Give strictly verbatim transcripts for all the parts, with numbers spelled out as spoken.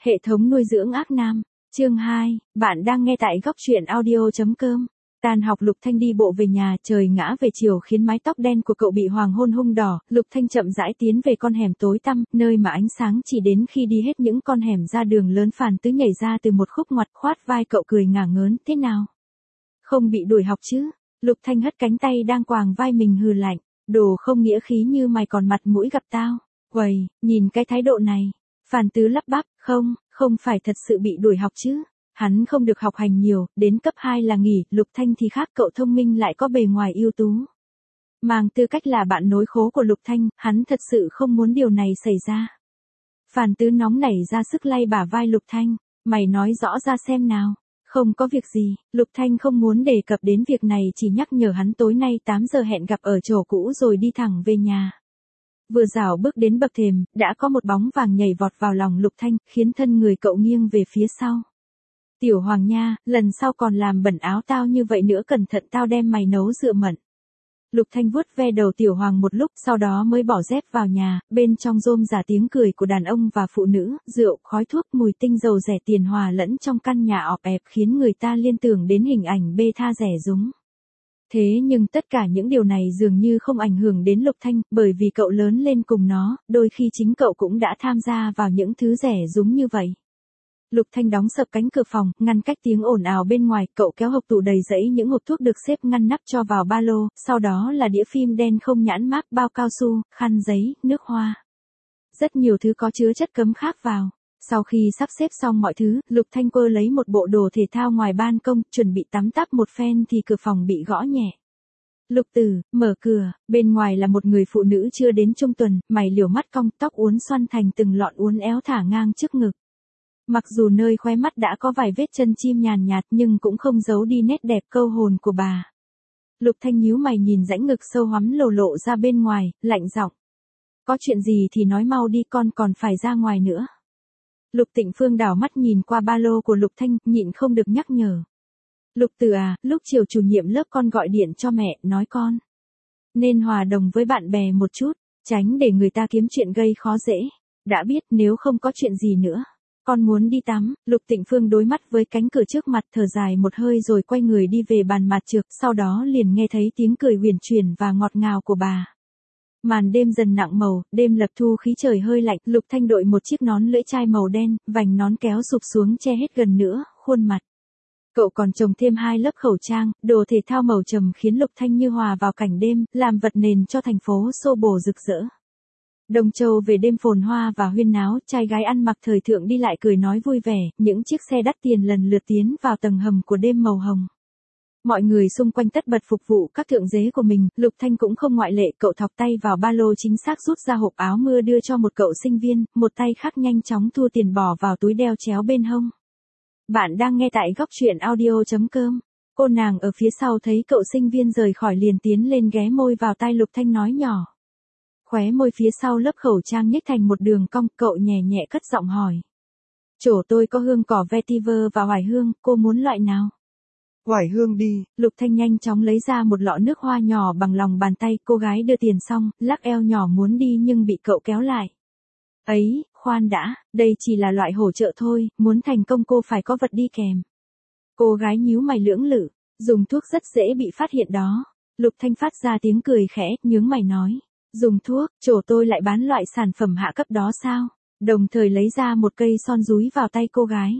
Hệ thống nuôi dưỡng ác nam. Chương hai, bạn đang nghe tại góc truyện audio chấm com. Tan học Lục Thanh đi bộ về nhà, trời ngã về chiều khiến mái tóc đen của cậu bị hoàng hôn hung đỏ. Lục Thanh chậm rãi tiến về con hẻm tối tăm, nơi mà ánh sáng chỉ đến khi đi hết những con hẻm ra đường lớn. Phàn Tứ nhảy ra từ một khúc ngoặt, khoát vai cậu cười ngả ngớn. Thế nào? Không bị đuổi học chứ? Lục Thanh hất cánh tay đang quàng vai mình hừ lạnh. Đồ không nghĩa khí như mày còn mặt mũi gặp tao. Uầy, nhìn cái thái độ này. Phàn Tứ lắp bắp, không, không phải thật sự bị đuổi học chứ. Hắn không được học hành nhiều, đến cấp hai là nghỉ. Lục Thanh thì khác, cậu thông minh lại có bề ngoài ưu tú. Mang tư cách là bạn nối khố của Lục Thanh, hắn thật sự không muốn điều này xảy ra. Phàn Tứ nóng nảy ra sức lay bả vai Lục Thanh, mày nói rõ ra xem nào. Không có việc gì, Lục Thanh không muốn đề cập đến việc này, chỉ nhắc nhở hắn tối nay tám giờ hẹn gặp ở chỗ cũ rồi đi thẳng về nhà. Vừa rảo bước đến bậc thềm, đã có một bóng vàng nhảy vọt vào lòng Lục Thanh, khiến thân người cậu nghiêng về phía sau. Tiểu Hoàng nha, lần sau còn làm bẩn áo tao như vậy nữa cẩn thận tao đem mày nấu rượu mận. Lục Thanh vuốt ve đầu Tiểu Hoàng một lúc, sau đó mới bỏ dép vào nhà, bên trong rôm rả tiếng cười của đàn ông và phụ nữ, rượu, khói thuốc, mùi tinh dầu rẻ tiền hòa lẫn trong căn nhà ọp ẹp khiến người ta liên tưởng đến hình ảnh bê tha rẻ rúng. Thế nhưng tất cả những điều này dường như không ảnh hưởng đến Lục Thanh, bởi vì cậu lớn lên cùng nó, đôi khi chính cậu cũng đã tham gia vào những thứ rẻ rúng như vậy. Lục Thanh đóng sập cánh cửa phòng, ngăn cách tiếng ồn ào bên ngoài, cậu kéo hộc tủ đầy dẫy những hộp thuốc được xếp ngăn nắp cho vào ba lô, sau đó là đĩa phim đen không nhãn mác, bao cao su, khăn giấy, nước hoa. Rất nhiều thứ có chứa chất cấm khác vào. Sau khi sắp xếp xong mọi thứ, Lục Thanh quơ lấy một bộ đồ thể thao ngoài ban công, chuẩn bị tắm táp một phen thì cửa phòng bị gõ nhẹ. Lục Tử, mở cửa, bên ngoài là một người phụ nữ chưa đến trung tuần, mày liều mắt cong, tóc uốn xoăn thành từng lọn uốn éo thả ngang trước ngực. Mặc dù nơi khóe mắt đã có vài vết chân chim nhàn nhạt nhưng cũng không giấu đi nét đẹp câu hồn của bà. Lục Thanh nhíu mày nhìn rãnh ngực sâu hoắm lồ lộ ra bên ngoài, lạnh giọng. Có chuyện gì thì nói mau đi, con còn phải ra ngoài nữa. Lục Tịnh Phương đảo mắt nhìn qua ba lô của Lục Thanh, nhịn không được nhắc nhở. Lục Tử à, lúc chiều chủ nhiệm lớp con gọi điện cho mẹ, nói con nên hòa đồng với bạn bè một chút, tránh để người ta kiếm chuyện gây khó dễ. Đã biết, nếu không có chuyện gì nữa. Con muốn đi tắm. Lục Tịnh Phương đối mắt với cánh cửa trước mặt, thở dài một hơi rồi quay người đi về bàn mạt trược, sau đó liền nghe thấy tiếng cười huyền chuyển và ngọt ngào của bà. Màn đêm dần nặng màu, đêm lập thu khí trời hơi lạnh, Lục Thanh đội một chiếc nón lưỡi chai màu đen, vành nón kéo sụp xuống che hết gần nữa khuôn mặt. Cậu còn trồng thêm hai lớp khẩu trang, đồ thể thao màu trầm khiến Lục Thanh như hòa vào cảnh đêm, làm vật nền cho thành phố xô bồ rực rỡ. Đông Châu về đêm phồn hoa và huyên náo, trai gái ăn mặc thời thượng đi lại cười nói vui vẻ, những chiếc xe đắt tiền lần lượt tiến vào tầng hầm của đêm màu hồng. Mọi người xung quanh tất bật phục vụ các thượng dế của mình, Lục Thanh cũng không ngoại lệ, cậu thọc tay vào ba lô chính xác rút ra hộp áo mưa đưa cho một cậu sinh viên, một tay khác nhanh chóng thu tiền bỏ vào túi đeo chéo bên hông. Bạn đang nghe tại góc truyện audio chấm com. Cô nàng ở phía sau thấy cậu sinh viên rời khỏi liền tiến lên ghé môi vào tai Lục Thanh nói nhỏ. Khóe môi phía sau lớp khẩu trang nhếch thành một đường cong, cậu nhẹ nhẹ cất giọng hỏi. Chỗ tôi có hương cỏ vetiver và hoài hương, cô muốn loại nào? Hoài hương đi. Lục Thanh nhanh chóng lấy ra một lọ nước hoa nhỏ bằng lòng bàn tay, cô gái đưa tiền xong, lắc eo nhỏ muốn đi nhưng bị cậu kéo lại. Ấy, khoan đã, đây chỉ là loại hỗ trợ thôi, muốn thành công cô phải có vật đi kèm. Cô gái nhíu mày lưỡng lự, dùng thuốc rất dễ bị phát hiện đó. Lục Thanh phát ra tiếng cười khẽ, nhướng mày nói. Dùng thuốc, chỗ tôi lại bán loại sản phẩm hạ cấp đó sao? Đồng thời lấy ra một cây son dúi vào tay cô gái.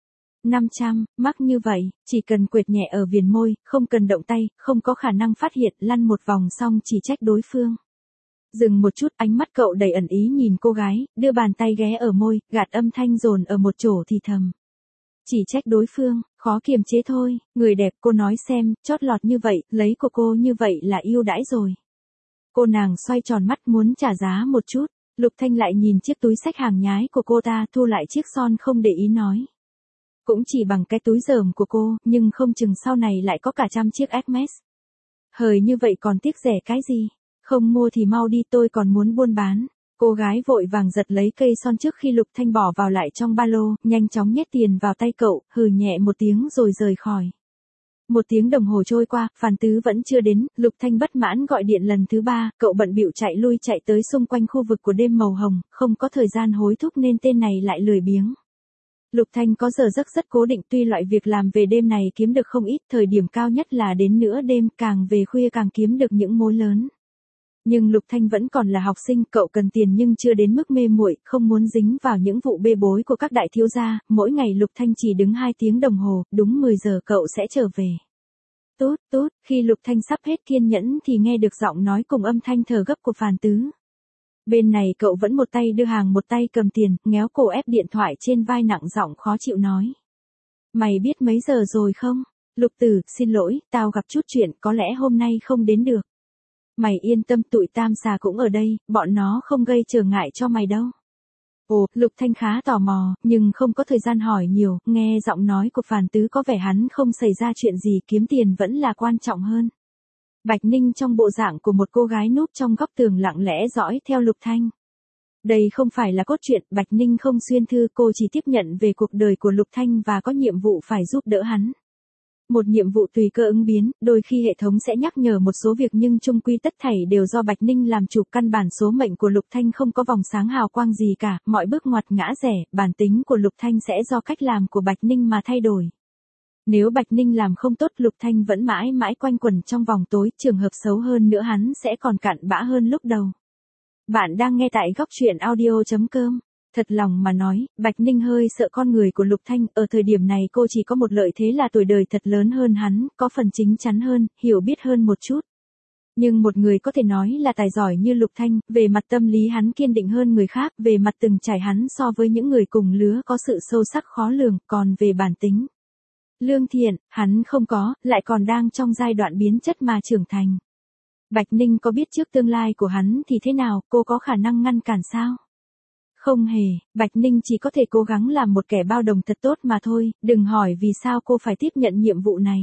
năm trăm, mắc như vậy, chỉ cần quệt nhẹ ở viền môi, không cần động tay, không có khả năng phát hiện, lăn một vòng xong chỉ trách đối phương. Dừng một chút, ánh mắt cậu đầy ẩn ý nhìn cô gái, đưa bàn tay ghé ở môi, gạt âm thanh dồn ở một chỗ thì thầm. Chỉ trách đối phương, khó kiềm chế thôi, người đẹp cô nói xem, chót lọt như vậy, lấy của cô như vậy là yêu đãi rồi. Cô nàng xoay tròn mắt muốn trả giá một chút, Lục Thanh lại nhìn chiếc túi xách hàng nhái của cô ta, thu lại chiếc son không để ý nói. Cũng chỉ bằng cái túi rờm của cô, nhưng không chừng sau này lại có cả trăm chiếc Hermes. Hời như vậy còn tiếc rẻ cái gì? Không mua thì mau đi, tôi còn muốn buôn bán. Cô gái vội vàng giật lấy cây son trước khi Lục Thanh bỏ vào lại trong ba lô, nhanh chóng nhét tiền vào tay cậu, hừ nhẹ một tiếng rồi rời khỏi. Một tiếng đồng hồ trôi qua, Phàn Tứ vẫn chưa đến, Lục Thanh bất mãn gọi điện lần thứ ba, cậu bận bịu chạy lui chạy tới xung quanh khu vực của đêm màu hồng, không có thời gian hối thúc nên tên này lại lười biếng. Lục Thanh có giờ giấc rất cố định, tuy loại việc làm về đêm này kiếm được không ít, thời điểm cao nhất là đến nửa đêm, càng về khuya càng kiếm được những mối lớn. Nhưng Lục Thanh vẫn còn là học sinh, cậu cần tiền nhưng chưa đến mức mê muội, không muốn dính vào những vụ bê bối của các đại thiếu gia, mỗi ngày Lục Thanh chỉ đứng hai tiếng đồng hồ, đúng mười giờ cậu sẽ trở về. Tốt, tốt, khi Lục Thanh sắp hết kiên nhẫn thì nghe được giọng nói cùng âm thanh thở gấp của Phàn Tứ. Bên này cậu vẫn một tay đưa hàng một tay cầm tiền, ngéo cổ ép điện thoại trên vai nặng giọng khó chịu nói. Mày biết mấy giờ rồi không? Lục Tử, xin lỗi, tao gặp chút chuyện, có lẽ hôm nay không đến được. Mày yên tâm, tụi Tam Xà cũng ở đây, bọn nó không gây trở ngại cho mày đâu. Ồ, Lục Thanh khá tò mò, nhưng không có thời gian hỏi nhiều, nghe giọng nói của Phàn Tứ có vẻ hắn không xảy ra chuyện gì, kiếm tiền vẫn là quan trọng hơn. Bạch Ninh trong bộ dạng của một cô gái núp trong góc tường lặng lẽ dõi theo Lục Thanh. Đây không phải là cốt truyện, Bạch Ninh không xuyên thư, cô chỉ tiếp nhận về cuộc đời của Lục Thanh và có nhiệm vụ phải giúp đỡ hắn. Một nhiệm vụ tùy cơ ứng biến, đôi khi hệ thống sẽ nhắc nhở một số việc nhưng chung quy tất thảy đều do Bạch Ninh làm chủ, căn bản số mệnh của Lục Thanh không có vòng sáng hào quang gì cả, mọi bước ngoặt ngã rẽ, bản tính của Lục Thanh sẽ do cách làm của Bạch Ninh mà thay đổi. Nếu Bạch Ninh làm không tốt, Lục Thanh vẫn mãi mãi quanh quẩn trong vòng tối, trường hợp xấu hơn nữa hắn sẽ còn cặn bã hơn lúc đầu. Bạn đang nghe tại góc truyện audio chấm com. Thật lòng mà nói, Bạch Ninh hơi sợ con người của Lục Thanh, ở thời điểm này cô chỉ có một lợi thế là tuổi đời thật lớn hơn hắn, có phần chín chắn hơn, hiểu biết hơn một chút. Nhưng một người có thể nói là tài giỏi như Lục Thanh, về mặt tâm lý hắn kiên định hơn người khác, về mặt từng trải hắn so với những người cùng lứa có sự sâu sắc khó lường, còn về bản tính, lương thiện, hắn không có, lại còn đang trong giai đoạn biến chất mà trưởng thành. Bạch Ninh có biết trước tương lai của hắn thì thế nào, cô có khả năng ngăn cản sao? Không hề, Bạch Ninh chỉ có thể cố gắng làm một kẻ bao đồng thật tốt mà thôi, đừng hỏi vì sao cô phải tiếp nhận nhiệm vụ này.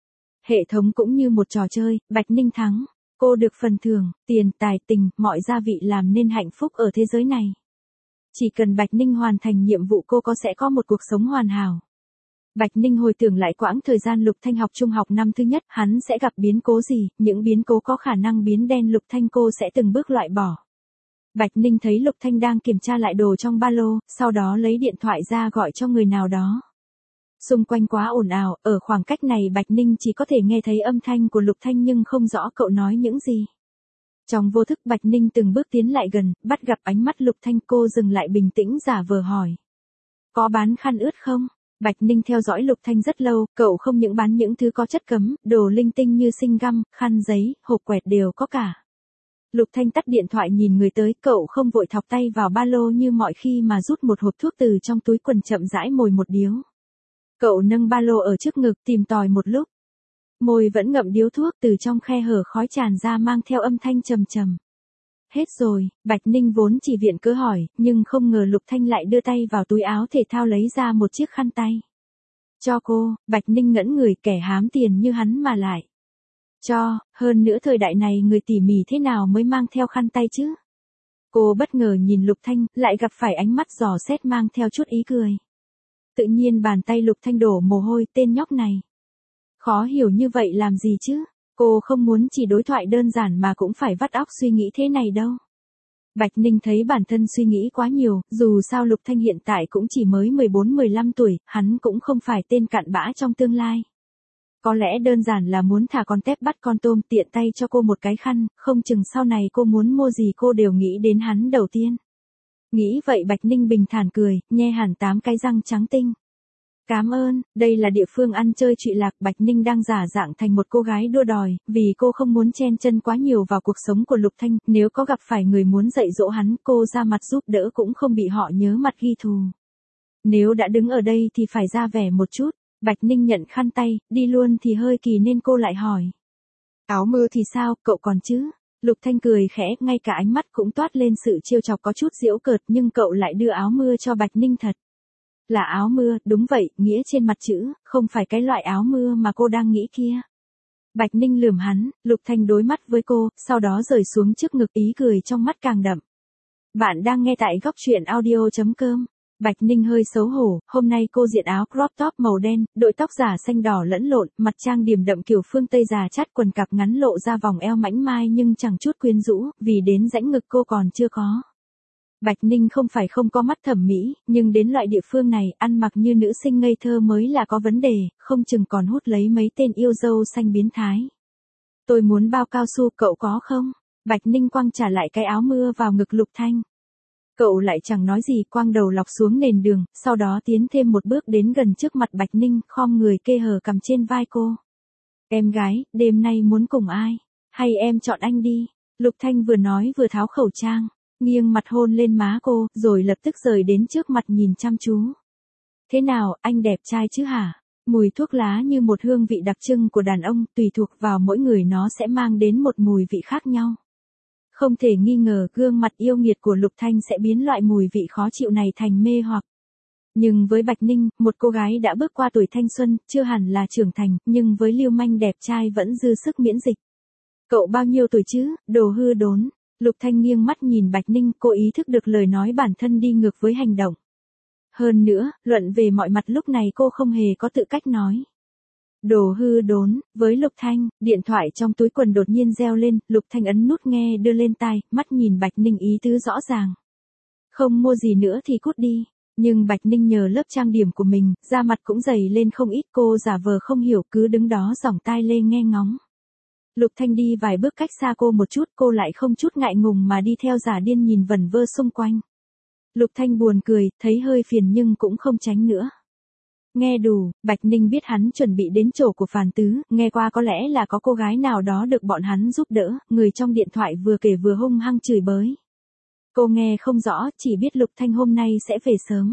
Hệ thống cũng như một trò chơi, Bạch Ninh thắng, cô được phần thưởng, tiền, tài, tình, mọi gia vị làm nên hạnh phúc ở thế giới này. Chỉ cần Bạch Ninh hoàn thành nhiệm vụ cô có sẽ có một cuộc sống hoàn hảo. Bạch Ninh hồi tưởng lại quãng thời gian Lục Thanh học trung học năm thứ nhất, hắn sẽ gặp biến cố gì, những biến cố có khả năng biến đen Lục Thanh cô sẽ từng bước loại bỏ. Bạch Ninh thấy Lục Thanh đang kiểm tra lại đồ trong ba lô, sau đó lấy điện thoại ra gọi cho người nào đó. Xung quanh quá ồn ào, ở khoảng cách này Bạch Ninh chỉ có thể nghe thấy âm thanh của Lục Thanh nhưng không rõ cậu nói những gì. Trong vô thức Bạch Ninh từng bước tiến lại gần, bắt gặp ánh mắt Lục Thanh, cô dừng lại bình tĩnh giả vờ hỏi. Có bán khăn ướt không? Bạch Ninh theo dõi Lục Thanh rất lâu, cậu không những bán những thứ có chất cấm, đồ linh tinh như sinh găm, khăn giấy, hộp quẹt đều có cả. Lục Thanh tắt điện thoại nhìn người tới, cậu không vội thọc tay vào ba lô như mọi khi mà rút một hộp thuốc từ trong túi quần chậm rãi mồi một điếu. Cậu nâng ba lô ở trước ngực tìm tòi một lúc. Môi vẫn ngậm điếu thuốc, từ trong khe hở khói tràn ra mang theo âm thanh trầm trầm. Hết rồi, Bạch Ninh vốn chỉ viện cớ hỏi, nhưng không ngờ Lục Thanh lại đưa tay vào túi áo thể thao lấy ra một chiếc khăn tay. Cho cô, Bạch Ninh ngẩn người, kẻ hám tiền như hắn mà lại. Cho, hơn nữa thời đại này người tỉ mỉ thế nào mới mang theo khăn tay chứ? Cô bất ngờ nhìn Lục Thanh, lại gặp phải ánh mắt dò xét mang theo chút ý cười. Tự nhiên bàn tay Lục Thanh đổ mồ hôi, tên nhóc này. Khó hiểu như vậy làm gì chứ? Cô không muốn chỉ đối thoại đơn giản mà cũng phải vắt óc suy nghĩ thế này đâu. Bạch Ninh thấy bản thân suy nghĩ quá nhiều, dù sao Lục Thanh hiện tại cũng chỉ mới mười bốn mười lăm tuổi, hắn cũng không phải tên cặn bã trong tương lai. Có lẽ đơn giản là muốn thả con tép bắt con tôm, tiện tay cho cô một cái khăn, không chừng sau này cô muốn mua gì cô đều nghĩ đến hắn đầu tiên. Nghĩ vậy Bạch Ninh bình thản cười, nhe hẳn tám cái răng trắng tinh. Cảm ơn, đây là địa phương ăn chơi trụy lạc, Bạch Ninh đang giả dạng thành một cô gái đua đòi, vì cô không muốn chen chân quá nhiều vào cuộc sống của Lục Thanh, nếu có gặp phải người muốn dạy dỗ hắn, cô ra mặt giúp đỡ cũng không bị họ nhớ mặt ghi thù. Nếu đã đứng ở đây thì phải ra vẻ một chút. Bạch Ninh nhận khăn tay, đi luôn thì hơi kỳ nên cô lại hỏi. Áo mưa thì sao, cậu còn chứ? Lục Thanh cười khẽ, ngay cả ánh mắt cũng toát lên sự trêu chọc có chút giễu cợt, nhưng cậu lại đưa áo mưa cho Bạch Ninh thật. Là áo mưa, đúng vậy, nghĩa trên mặt chữ, không phải cái loại áo mưa mà cô đang nghĩ kia. Bạch Ninh lườm hắn, Lục Thanh đối mắt với cô, sau đó rời xuống trước ngực, ý cười trong mắt càng đậm. Bạn đang nghe tại góc truyện audio chấm com. Bạch Ninh hơi xấu hổ, hôm nay cô diện áo crop top màu đen, đội tóc giả xanh đỏ lẫn lộn, mặt trang điểm đậm kiểu phương Tây già chát, quần cạp ngắn lộ ra vòng eo mảnh mai nhưng chẳng chút quyến rũ, vì đến rãnh ngực cô còn chưa có. Bạch Ninh không phải không có mắt thẩm mỹ, nhưng đến loại địa phương này, ăn mặc như nữ sinh ngây thơ mới là có vấn đề, không chừng còn hút lấy mấy tên yêu dâu xanh biến thái. Tôi muốn bao cao su, cậu có không? Bạch Ninh quăng trả lại cái áo mưa vào ngực Lục Thanh. Cậu lại chẳng nói gì, quăng đầu lọc xuống nền đường, sau đó tiến thêm một bước đến gần trước mặt Bạch Ninh, khom người kê hờ cằm trên vai cô. Em gái, đêm nay muốn cùng ai? Hay em chọn anh đi? Lục Thanh vừa nói vừa tháo khẩu trang, nghiêng mặt hôn lên má cô, rồi lập tức rời đến trước mặt nhìn chăm chú. Thế nào, anh đẹp trai chứ hả? Mùi thuốc lá như một hương vị đặc trưng của đàn ông, tùy thuộc vào mỗi người nó sẽ mang đến một mùi vị khác nhau. Không thể nghi ngờ gương mặt yêu nghiệt của Lục Thanh sẽ biến loại mùi vị khó chịu này thành mê hoặc. Nhưng với Bạch Ninh, một cô gái đã bước qua tuổi thanh xuân, chưa hẳn là trưởng thành, nhưng với lưu manh đẹp trai vẫn dư sức miễn dịch. Cậu bao nhiêu tuổi chứ, đồ hư đốn? Lục Thanh nghiêng mắt nhìn Bạch Ninh, cô ý thức được lời nói bản thân đi ngược với hành động. Hơn nữa, luận về mọi mặt lúc này cô không hề có tự cách nói. Đồ hư đốn, với Lục Thanh, điện thoại trong túi quần đột nhiên reo lên, Lục Thanh ấn nút nghe đưa lên tai, mắt nhìn Bạch Ninh ý tứ rõ ràng. Không mua gì nữa thì cút đi. Nhưng Bạch Ninh nhờ lớp trang điểm của mình, da mặt cũng dày lên không ít, cô giả vờ không hiểu cứ đứng đó giỏng tai lê nghe ngóng. Lục Thanh đi vài bước cách xa cô một chút, cô lại không chút ngại ngùng mà đi theo giả điên nhìn vẩn vơ xung quanh. Lục Thanh buồn cười, thấy hơi phiền nhưng cũng không tránh nữa. Nghe đủ, Bạch Ninh biết hắn chuẩn bị đến chỗ của Phàn Tứ, nghe qua có lẽ là có cô gái nào đó được bọn hắn giúp đỡ, người trong điện thoại vừa kể vừa hung hăng chửi bới. Cô nghe không rõ, chỉ biết Lục Thanh hôm nay sẽ về sớm.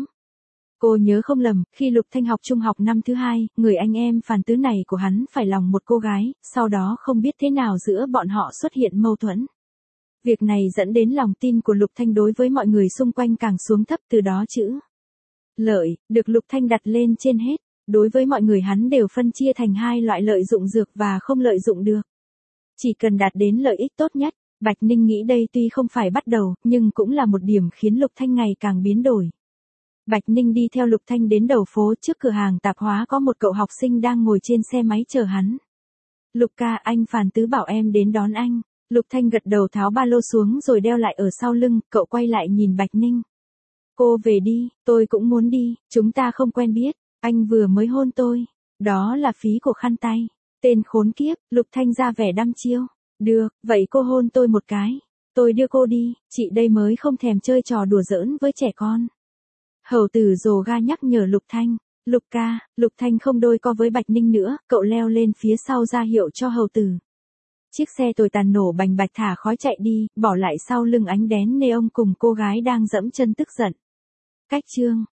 Cô nhớ không lầm, khi Lục Thanh học trung học năm thứ hai, người anh em Phàn Tứ này của hắn phải lòng một cô gái, sau đó không biết thế nào giữa bọn họ xuất hiện mâu thuẫn. Việc này dẫn đến lòng tin của Lục Thanh đối với mọi người xung quanh càng xuống thấp, từ đó chữ lợi, được Lục Thanh đặt lên trên hết. Đối với mọi người hắn đều phân chia thành hai loại: lợi dụng dược và không lợi dụng được. Chỉ cần đạt đến lợi ích tốt nhất, Bạch Ninh nghĩ đây tuy không phải bắt đầu, nhưng cũng là một điểm khiến Lục Thanh ngày càng biến đổi. Bạch Ninh đi theo Lục Thanh đến đầu phố, trước cửa hàng tạp hóa có một cậu học sinh đang ngồi trên xe máy chờ hắn. Lục ca, anh Phàn Tứ bảo em đến đón anh. Lục Thanh gật đầu tháo ba lô xuống rồi đeo lại ở sau lưng, cậu quay lại nhìn Bạch Ninh. Cô về đi, tôi cũng muốn đi, chúng ta không quen biết, anh vừa mới hôn tôi. Đó là phí của khăn tay. Tên khốn kiếp, Lục Thanh ra vẻ đăm chiêu. Được, vậy cô hôn tôi một cái. Tôi đưa cô đi, chị đây mới không thèm chơi trò đùa giỡn với trẻ con. Hầu tử rồ ga nhắc nhở Lục Thanh. Lục ca, Lục Thanh không đôi co với Bạch Ninh nữa, cậu leo lên phía sau ra hiệu cho hầu tử. Chiếc xe tồi tàn nổ bành bạch thả khói chạy đi, bỏ lại sau lưng ánh đèn neon cùng cô gái đang dẫm chân tức giận. Cách chương